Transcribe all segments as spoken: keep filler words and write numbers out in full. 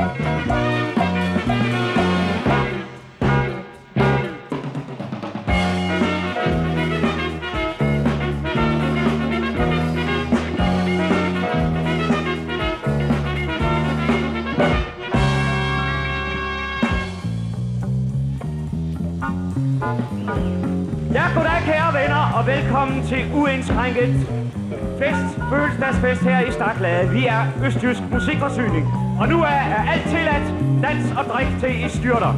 Ja, goddag kære venner, og velkommen til Uindskrænket Fest, fødselsdagsfest her i Staklade. Vi er Østjysk Musikforsyning, og nu er, er alt tilladt, dans og drik til I styrter.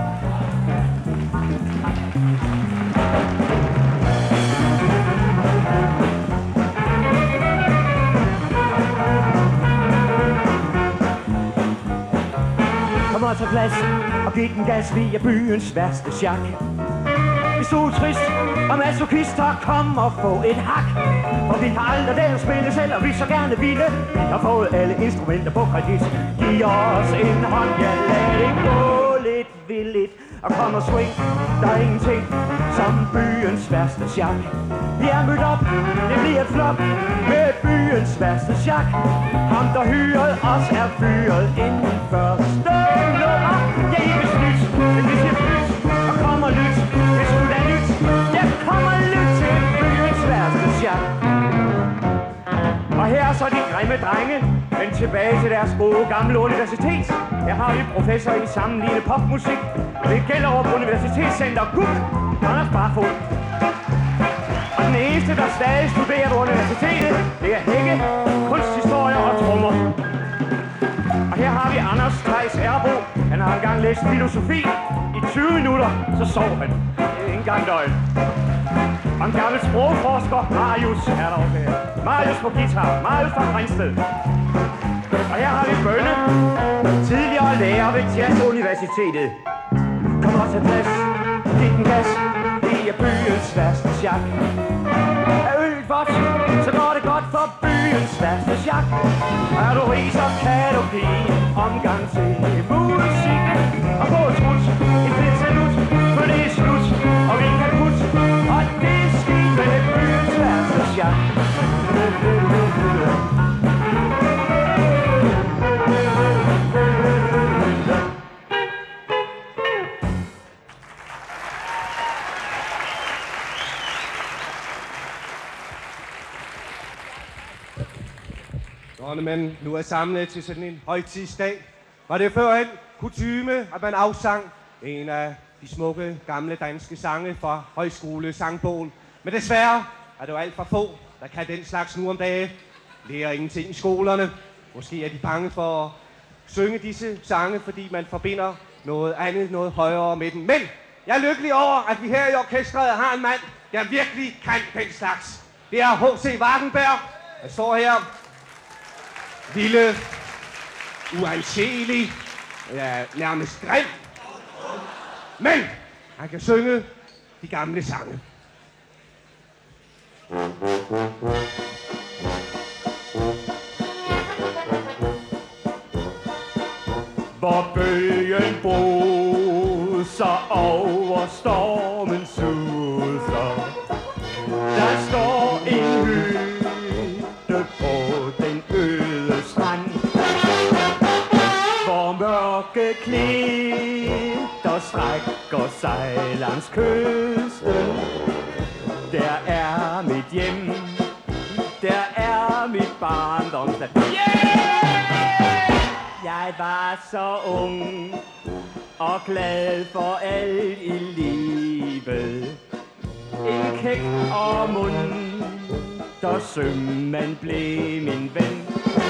Kom og tag plads, og giv den gas, vi er byens værste sjak. Vi stod trist, og masochister kom og få et hak. Og vi kan aldrig der spille selv, og vi så gerne ville. Vi har fået alle instrumenter på kredit. Giv os en hånd, ja lad det gå lidt villigt. Og kom og swing, der er ingenting som byens værste sjak. Vi er mødt op, det bliver et flop med byens værste sjak. Ham der hyrede os er fyret inden første nummer. Ja, I vil snydt, men vi siger pyt, og kommer lyt. Det skulle da nyt, jeg kommer lyt til byens værste sjak. Og her er så de grimme drenge, men tilbage til deres gode gamle universitet. Her har vi professor i sammenlignet popmusik ved Gellerup Universitetscenter Guk, Anders Barfod. Og den eneste, der stadig studerer på universitetet, det er Hække, kunsthistorie og trommer. Og her har vi Anders Theis Erbo. Han har engang læst filosofi. I tyve minutter, så sov han. Ikke engang døgn. Og en gammel sprogforsker, Marius, er der også her. Marius på guitar, Marius fra Ringsted. Og her har vi Bønne, tidligere lærer ved Jazzuniversitetet. Kom også til plads, giv den gas, det er byens værste sjak. Er øl godt, så går det godt for byens værste sjak. Er du rig, så kan du give omgang til musik. Og på et smut, en fedt salut, for det er slut, og vi kan putte, og det er skidt med byens værste sjak. Når man nu er samlet til sådan en højtidsdag, var det førhen kutyme, at man afsang en af de smukke gamle danske sange fra højskolesangbogen. Men desværre er det jo alt for få, der kan den slags nu om dagen. Lærer ingenting i skolerne. Måske er de bange for at synge disse sange, fordi man forbinder noget andet, noget højere med den. Men jeg er lykkelig over, at vi her i orkestret har en mand, der virkelig kan den slags. Det er H C Wardenberg. Jeg står her. Lille, uanselig, ja, nærmest grim. Men han kan synge de gamle sange. Hvor bølgen bruser over stormen suser, der står en hytte på den øde strand, hvor mørke klitter strækker sig langs kysten. Der er mit hjem, der er mit barndomsland. Yeah! Jeg var så ung og glad for alt i livet. En kæk og munter sømand blev min ven.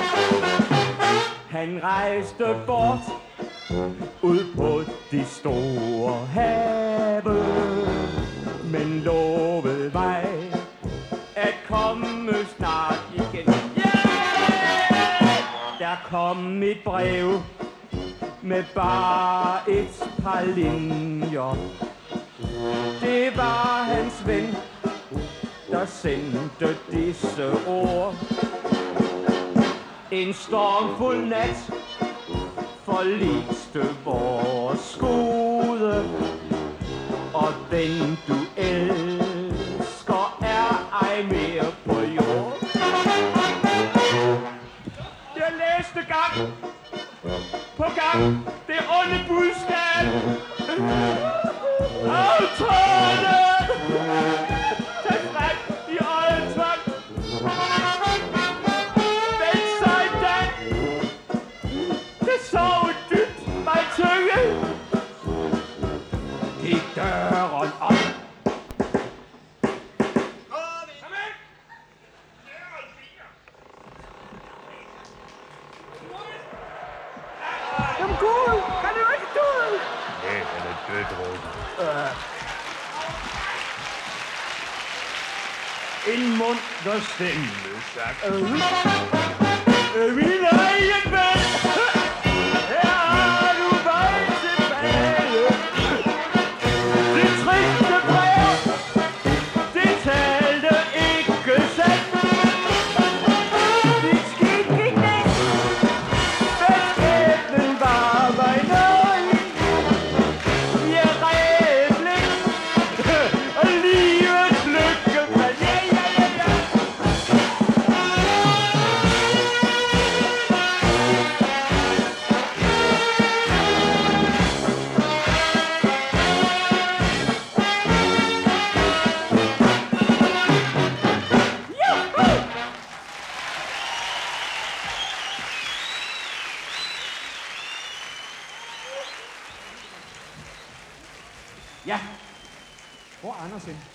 Han rejste bort ud på de store have, men lovede mig at komme snart igen. Yeah! Der kom et brev med bare et par linjer. Det var hans ven, der sendte disse ord. En stormfuld nat forliste vores skude, og den du elsker er ej mere på jord. Jeg læste gang på gang det onde budskab. Aftale! Tag frem i øjetvang. Vend sådan. Det sov dybt mig tynge. Gik døren op. Jamen Gud, han er jo ikke død. Ja, han er død, Røde. Øh. En mund, der stemme sagt. Øh. Min egen ven. Her har du vej tilbage. Det triste brev, det talte ikke sandt. Dit skib gik ned. Men skæbnen var mig nøgen. Jeg ræbling. Og livets lykke faldt. Ja, ja, ja, ja. Ja. Hvor er Anders henne?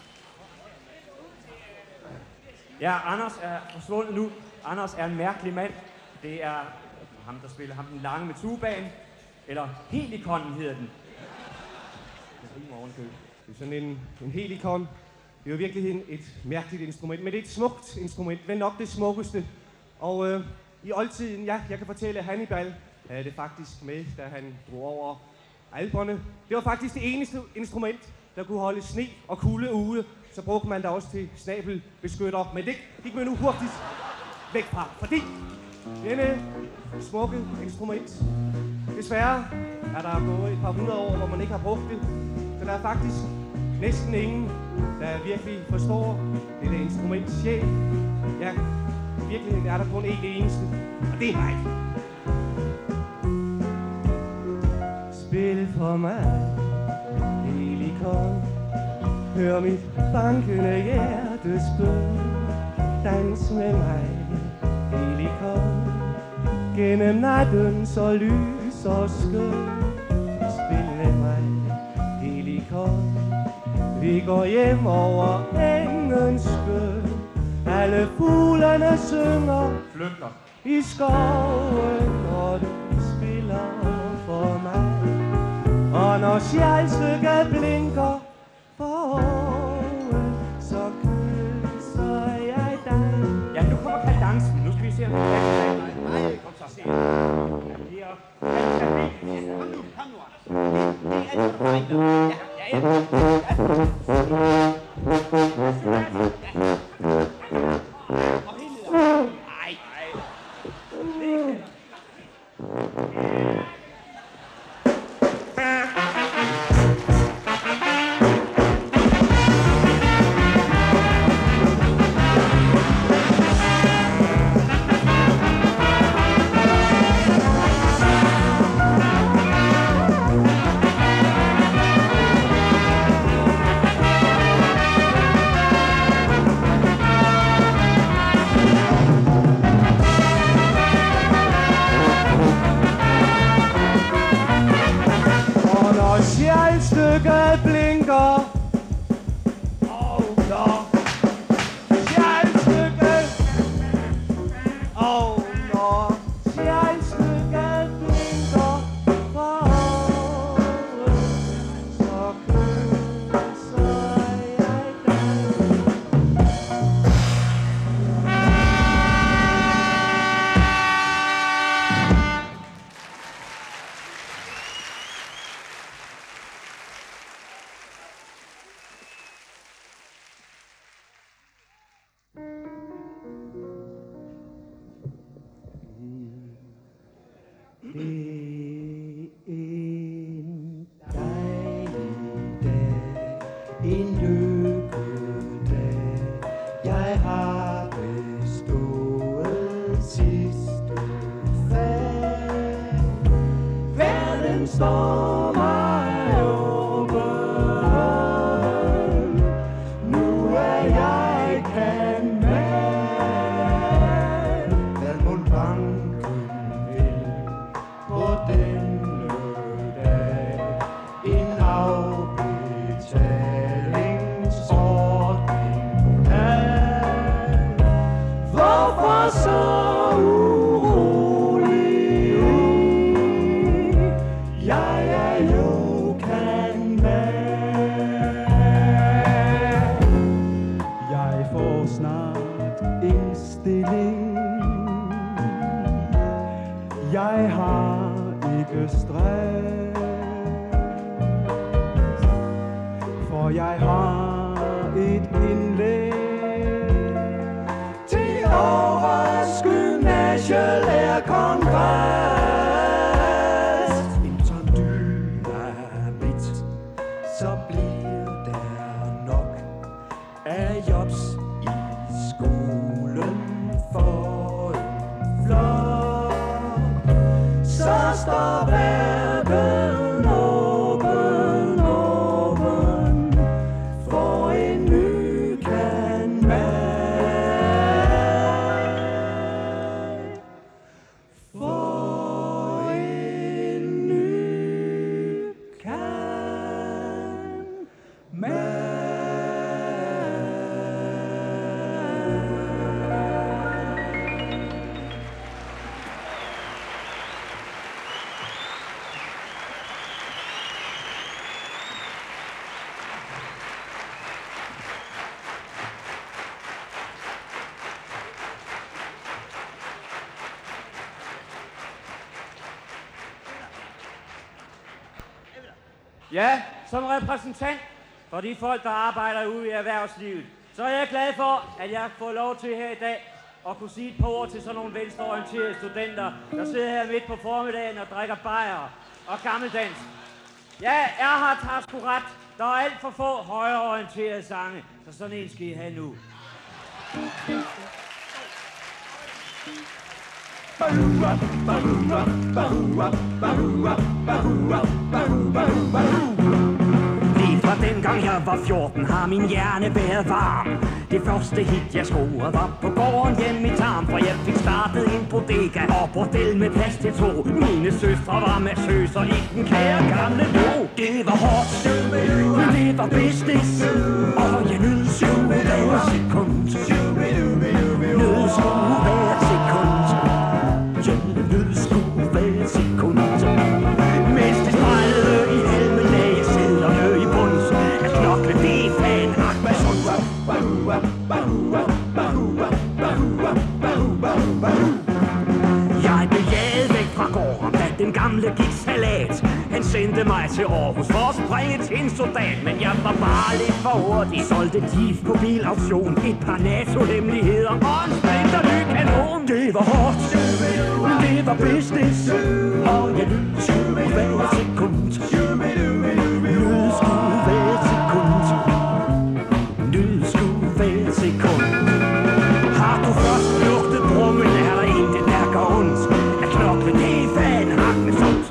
Ja, Anders er forsvundet nu. Anders er en mærkelig mand. Det er ham, der spiller ham den lange med tubaen. Eller Helikonen hedder den. Det rimer ovenkøb. Det er sådan en, en helikon. Det er jo i virkeligheden et mærkeligt instrument, men det er et smukt instrument. Vel nok det smukkeste. Og øh, i oldtiden, ja, jeg kan fortælle, at Hannibal havde det faktisk med, da han drog over Alperne. Det var faktisk det eneste instrument, der kunne holde sne og kulde ude. Så brugte man der også til snabelbeskytter. Men det gik man nu hurtigt væk fra, fordi denne smukke instrument, desværre er der gået et par hundrede år, hvor man ikke har brugt det. Så der er faktisk næsten ingen, der virkelig forstår dette instruments sjæl. Ja, i virkeligheden er der kun én eneste, og det er mig. Spil for mig, Helikon. Hør mit bankende hjertes bøn. Dans med mig, Helikon. Gennem natten så lys og skøn. Spil med mig, Helikon. Vi går hjem over engens skøn. Alle fuglene synger Flygter. i skoven, når du spiller for mig. Og når skjaldstykket blinker for oven, så kysser jeg dig. Ja, nu kommer kadencen. Nu skal vi se, om vi kan det. Nej, kom så. Se. Her. Kom nu, kom nu, Anders. Det er alt, hvad du regner. Ja, ja, ja. Og helt ned. Ej, ej. Skjaldstykket blinker. Og når skjaldstykket, og når skjaldstykket blinker for oven, så kysser jeg dig. står mig åben. Nu er jeg kan med. Hvad må banken vil på denne dag? En afbetalingsordning kan. Hvorfor så urolig? Jeg er jo kan med. Jeg får snart en stilling. Jeg har ikke stress, for jeg har et indlæg til årets gymnasielærerkongres. Indtager dynamit, så bliver der nok af jobs i skolen for en flok. Så står verden åben, åben for en ny kan mad. For en ny kan mad. Ja, som repræsentant for de folk, der arbejder ude i erhvervslivet, så er jeg glad for, at jeg får lov til her i dag at kunne sige et par ord til sådan nogle venstreorienterede studenter, der sidder her midt på formiddagen og drikker bajer og gammeldans. Ja, Erhard har sgu ret. Der er alt for få højreorienterede sange, så sådan en skal I have nu. Lige fra dengang jeg var fjorten har min hjerne været varm. Det første hit jeg scorede var på gården hjemme i Tarm, for jeg fik startet en bodega og bordel med plads til to. Mine søstre var massøser i den kære gamle lo. Det var hårdt, men det var business, og jeg nød sgu hver sekund. Nød sgu hver sekund. Jeg nød sgu hver sekund. Mens det spejlede i helmen, lagde jeg sædlerne i bunds. Jeg knokle det fan hak med sundt. Jeg blev jaget væk fra gården, da den gamle gik salat. Han sendte mig til Aarhus for at springe til en soldat, men jeg var bare lidt for hurtig. Solgte gift på bilauktion, et par NATO-hemmeligheder og en splinter ny kanon. Det var hårdt, men det var business, og jeg nød sgu hver sekund. Nød sgu hver sekund. Nød sgu hver sekund. Har du først lugtet brummen, er der intet, der går ondt. At knokle det er fan hakkende sundt.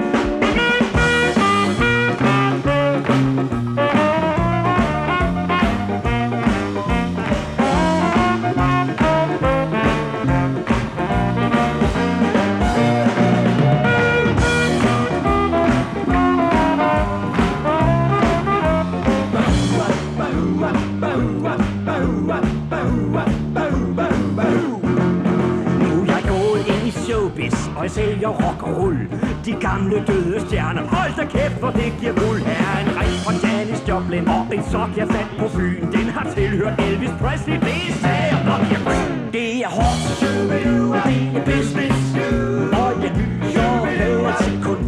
Og jeg sælger rock og rull. De gamle døde stjerner, hold da kæft, for det giver guld. Her er en ring fra Janis Joplin og en sok, jeg fandt på Fyn. Den har tilhørt Elvis Presley, det sager nok jeg grøn. Det er hårdt, det er business, og jeg nyder hver sekund.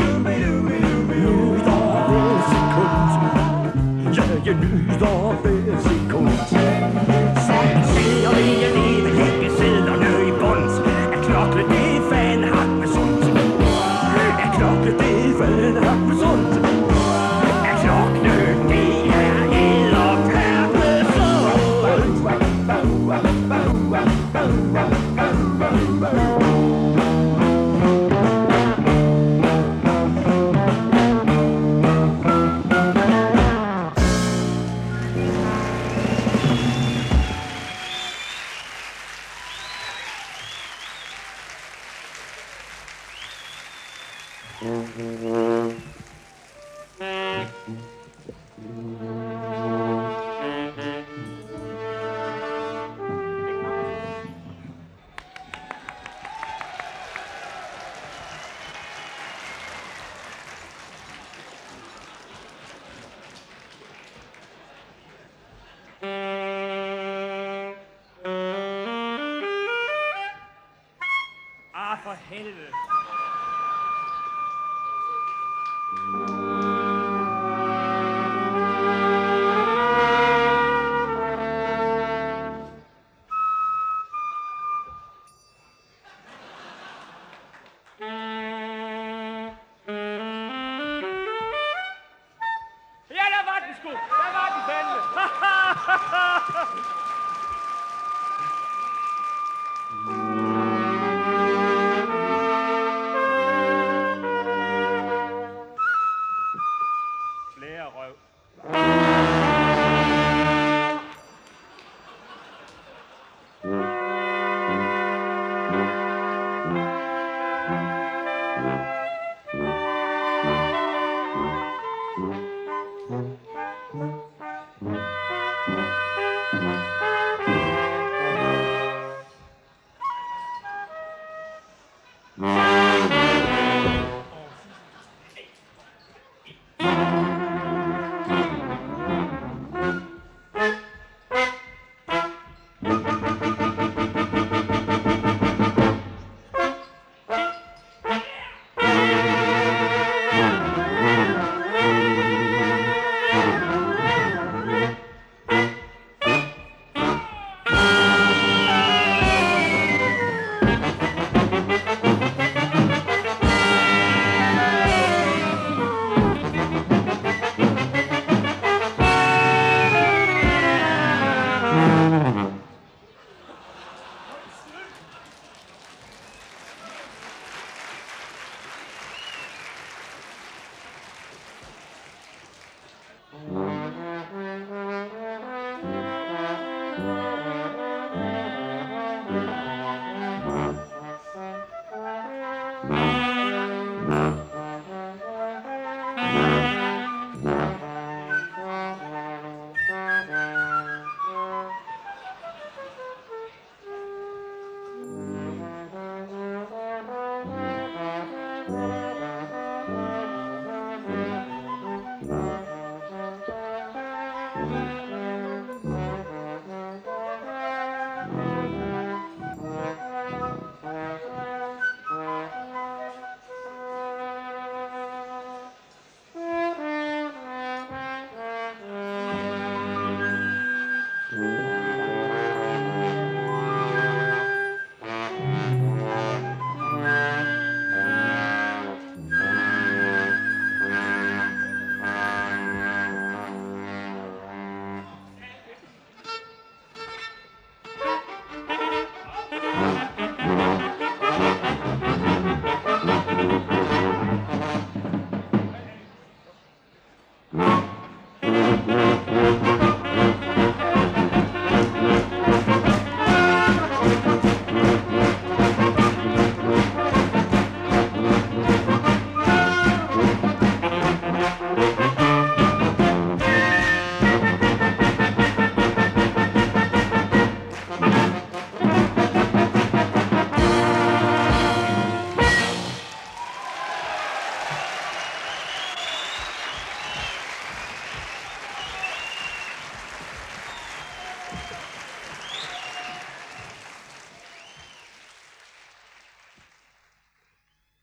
Nyder hver sekund. Ja, jeg nyder hver sekund. Sådan ser vi jeg leve, lægge sædlerne i bund. At knokle det er fan hak med sundt. At knokle det er fan hak med sundt. At knokle det er edderperle sundt. Ah, for helvede. Ja, der var den sgu. Der var den fandme. Blærerøv. Mm-hmm.